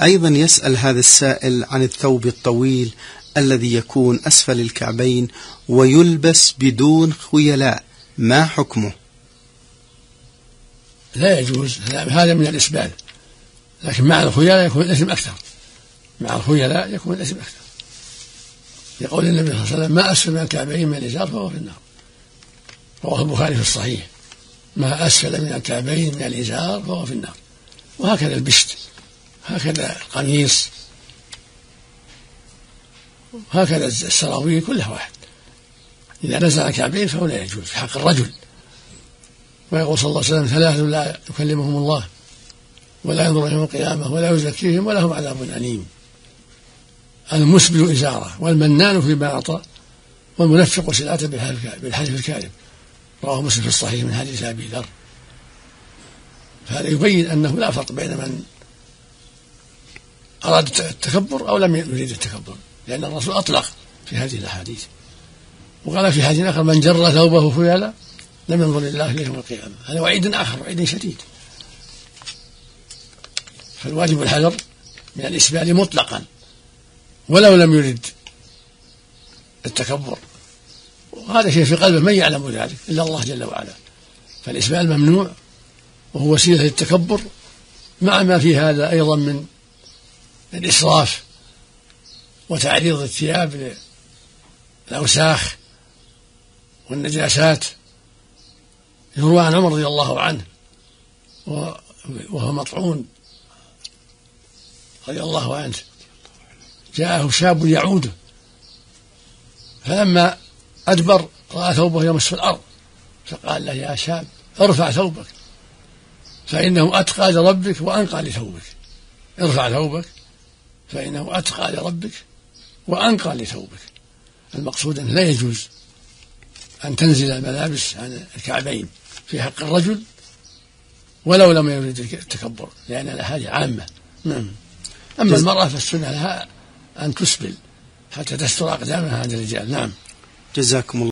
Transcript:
أيضا يسأل هذا السائل عن الثوب الطويل الذي يكون أسفل الكعبين ويلبس بدون خيلاء، ما حكمه؟ لا يجوز، هذا من الإسبال، لكن مع الخيلاء يكون الإثم أكثر، مع الخيلاء يكون الإثم أكثر. يقول النبي صلى الله عليه وسلم: ما أسفل من الكعبين من الإزار فهو في النار. رواه البخاري في الصحيح: ما أسفل من الكعبين من الإزار فهو في النار. وهكذا البشت، هكذا القميص، هكذا السراويل، كلها واحد. إذا نزل الكعبين فهو لا يجوز في حق الرجل. ويقول صلى الله عليه وسلم: 3 لا يكلمهم الله ولا ينظر يوم القيامة ولا يزكيهم ولهم عذاب أليم: المسبل إزاره، والمنان فيما أعطى، والمنفق سلعته بالحلف الكاذب. رواه مسلم في الصحيح من حديث أبي ذر. فهذا يبين أنه لا فرق بين من أراد التكبر أو لم يريد التكبر، لأن الرسول أطلق في هذه الأحاديث. وقال في حديث آخر: من جر ثوبه خيالا لم ينظر الله إليه يوم القيامة. هذا وعيد آخر، وعيد شديد. فالواجب الحذر من الإسبال مطلقا ولو لم يرد التكبر، وهذا شيء في قلبه من يعلم ذلك إلا الله جل وعلا. فالإسبال ممنوع، وهو وسيلة للتكبر، مع ما في هذا أيضا من الإسراف وتعريض الثياب للأوساخ والنجاسات. يروى عن عمر رضي الله عنه وهو مطعون رضي الله عنه، جاءه شاب يعوده، فلما أدبر رأى ثوبه يمس في الأرض، فقال له: يا شاب، ارفع ثوبك فإنه أتقى لربك وأنقى لثوبك. ارفع ثوبك فإنه أتقى لربك وأنقى لثوبك. المقصود أن لا يجوز أن تنزل الملابس عن الكعبين في حق الرجل ولو لم يرد التكبر، لأن هذه عامة. أما المرأة فالسنة لها أن تسبل حتى تستر أقدامها عند الرجال. نعم. جزاكم الله.